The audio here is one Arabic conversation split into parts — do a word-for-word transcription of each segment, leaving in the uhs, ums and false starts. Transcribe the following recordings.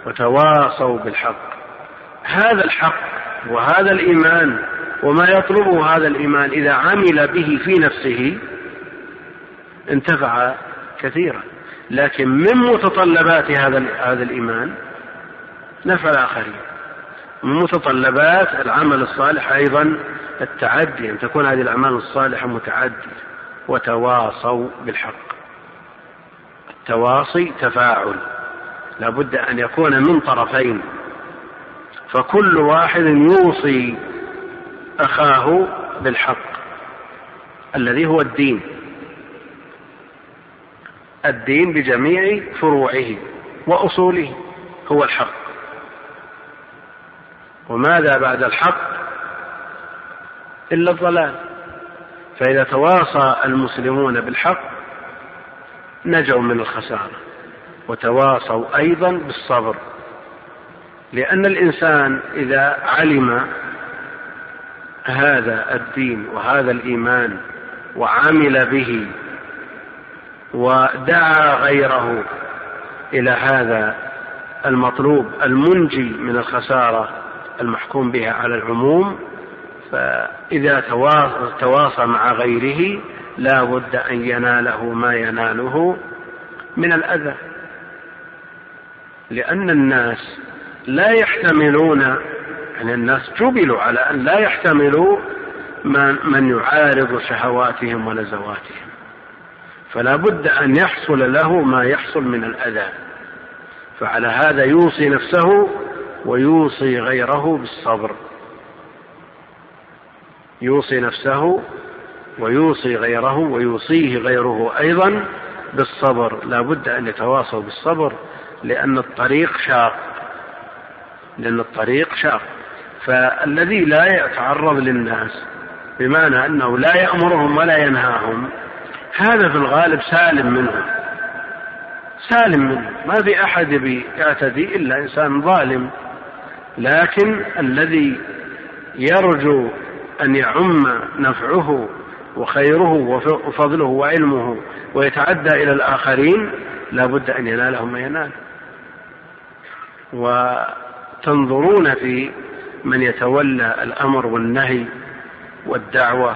وتواصوا بالحق. هذا الحق وهذا الإيمان وما يطلبه هذا الإيمان إذا عمل به في نفسه انتفع كثيرا، لكن من متطلبات هذا هذا الإيمان نفع الآخرين. من متطلبات العمل الصالح أيضا التعدي، أن تكون هذه الأعمال الصالحة متعدية. وتواصوا بالحق، التواصي تفاعل، لا بد أن يكون من طرفين، فكل واحد يوصي أخاه بالحق الذي هو الدين، الدين بجميع فروعه وأصوله هو الحق. وماذا بعد الحق إلا الضلال؟ فإذا تواصى المسلمون بالحق نجوا من الخسارة. وتواصوا أيضا بالصبر، لأن الإنسان إذا علم هذا الدين وهذا الإيمان وعمل به ودعا غيره إلى هذا المطلوب المنجي من الخسارة المحكوم بها على العموم، فإذا تواصى مع غيره لا بد أن يناله ما يناله من الأذى، لأن الناس لا يحتملون، يعني الناس جبلوا على أن لا يحتملوا من يعارض شهواتهم ونزواتهم، فلا بد أن يحصل له ما يحصل من الأذى. فعلى هذا يوصي نفسه ويوصي غيره بالصبر، يوصي نفسه ويوصي غيره ويوصيه غيره أيضا بالصبر. لا بد أن يتواصوا بالصبر، لأن الطريق شاق، لأن الطريق شاق. فالذي لا يتعرض للناس بمعنى أنه لا يأمرهم ولا ينهاهم، هذا في الغالب سالم منه، سالم منه، ما في أحد يعتدي إلا إنسان ظالم. لكن الذي يرجو أن يعم نفعه وخيره وفضله وعلمه ويتعدى إلى الآخرين لا بد أن ينالهم ما ينال. وتنظرون في من يتولى الأمر والنهي والدعوة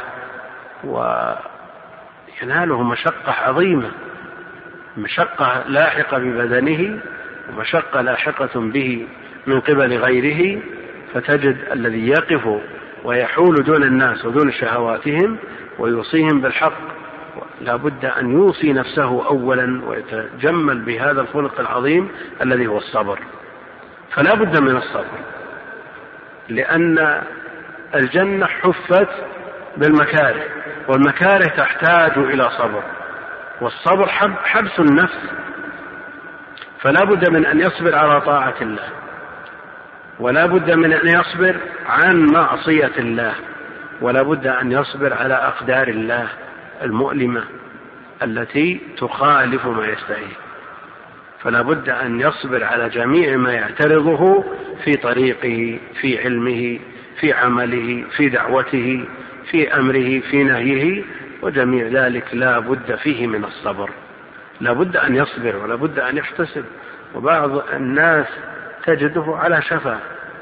ويناله مشقة عظيمة، مشقة لاحقة ببدنه ومشقة لاحقة به من قبل غيره، فتجد الذي يقف ويحول دون الناس ودون شهواتهم ويوصيهم بالحق لا بد أن يوصي نفسه أولا ويتجمل بهذا الخلق العظيم الذي هو الصبر. فلا بد من الصبر، لأن الجنة حفت بالمكاره، والمكاره تحتاج إلى صبر، والصبر حبس النفس. فلا بد من أن يصبر على طاعة الله، ولا بد من أن يصبر عن معصية الله، ولا بد أن يصبر على أقدار الله المؤلمة التي تخالف ما يستحيل. فلا بد أن يصبر على جميع ما يعترضه في طريقه، في علمه، في عمله، في دعوته، في أمره، في نهيه، وجميع ذلك لا بد فيه من الصبر. لا بد أن يصبر ولا بد أن يحتسب. وبعض الناس تجده على شفا،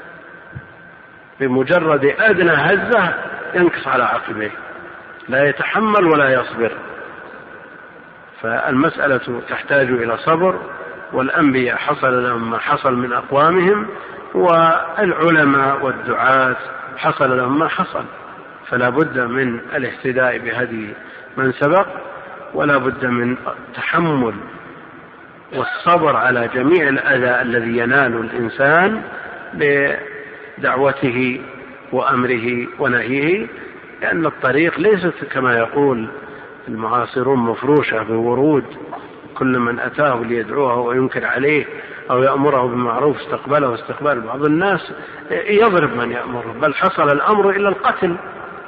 بمجرد أدنى هزة ينكص على عقبيه، لا يتحمل ولا يصبر. فالمسألة تحتاج إلى صبر، والأنبياء حصل لهم ما حصل من أقوامهم، والعلماء والدعاة حصل لهم ما حصل. فلا بد من الاهتداء بهدي من سبق، ولا بد من التحمل والصبر على جميع الأذى الذي ينال الإنسان بدعوته وأمره ونهيه، لأن الطريق ليست كما يقول المعاصرون مفروشة بورود، كل من أتاه ليدعوه وينكر عليه أو يأمره بالمعروف استقبله واستقبال. بعض الناس يضرب من يأمره، بل حصل الأمر إلى القتل،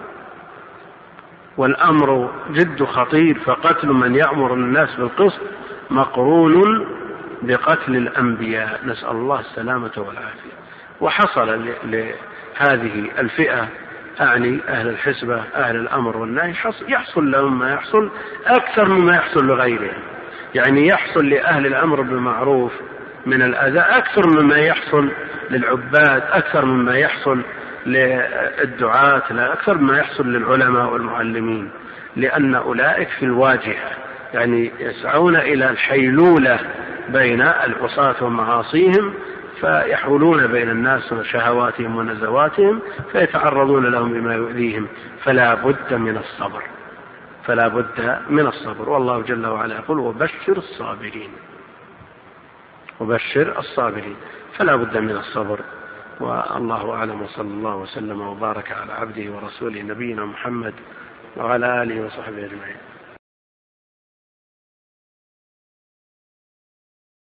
والأمر جد خطير. فقتل من يأمر الناس بالقسط مقرون بقتل الأنبياء، نسأل الله السلامة والعافية. وحصل لهذه الفئة، أعني أهل الحسبة أهل الأمر والنهي، يحصل لهم ما يحصل أكثر مما يحصل لغيرهم. يعني يحصل لأهل الأمر بالمعروف من الأذى أكثر مما يحصل للعباد، أكثر مما يحصل للدعاة، لا أكثر مما يحصل للعلماء والمعلمين، لأن أولئك في الواجهة، يعني يسعون إلى الحيلولة بين العصاة ومعاصيهم، فيحولون بين الناس وشهواتهم ونزواتهم، فيتعرضون لهم بما يؤذيهم، فلا بد من الصبر، فلا بد من الصبر. والله جل وعلا يقول وبشر الصابرين، وبشر الصابرين، فلا بد من الصبر. والله أعلم، وصلى الله وسلم وبارك على عبده ورسوله نبينا محمد وعلى آله وصحبه أجمعين.